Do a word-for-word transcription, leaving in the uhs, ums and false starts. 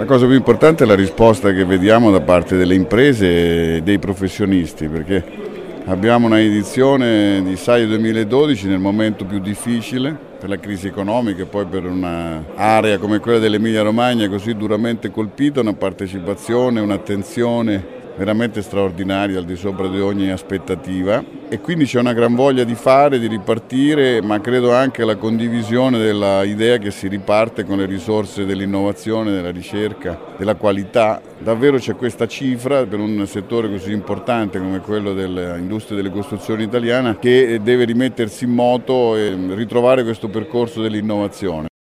La cosa più importante è la risposta che vediamo da parte delle imprese e dei professionisti, perché abbiamo una edizione di Saie duemiladodici nel momento più difficile per la crisi economica e poi per un'area come quella dell'Emilia Romagna così duramente colpita, una partecipazione, un'attenzione veramente straordinaria, al di sopra di ogni aspettativa, e quindi c'è una gran voglia di fare, di ripartire, ma credo anche la condivisione dell'idea che si riparte con le risorse dell'innovazione, della ricerca, della qualità. Davvero c'è questa cifra per un settore così importante come quello dell'industria delle costruzioni italiana, che deve rimettersi in moto e ritrovare questo percorso dell'innovazione.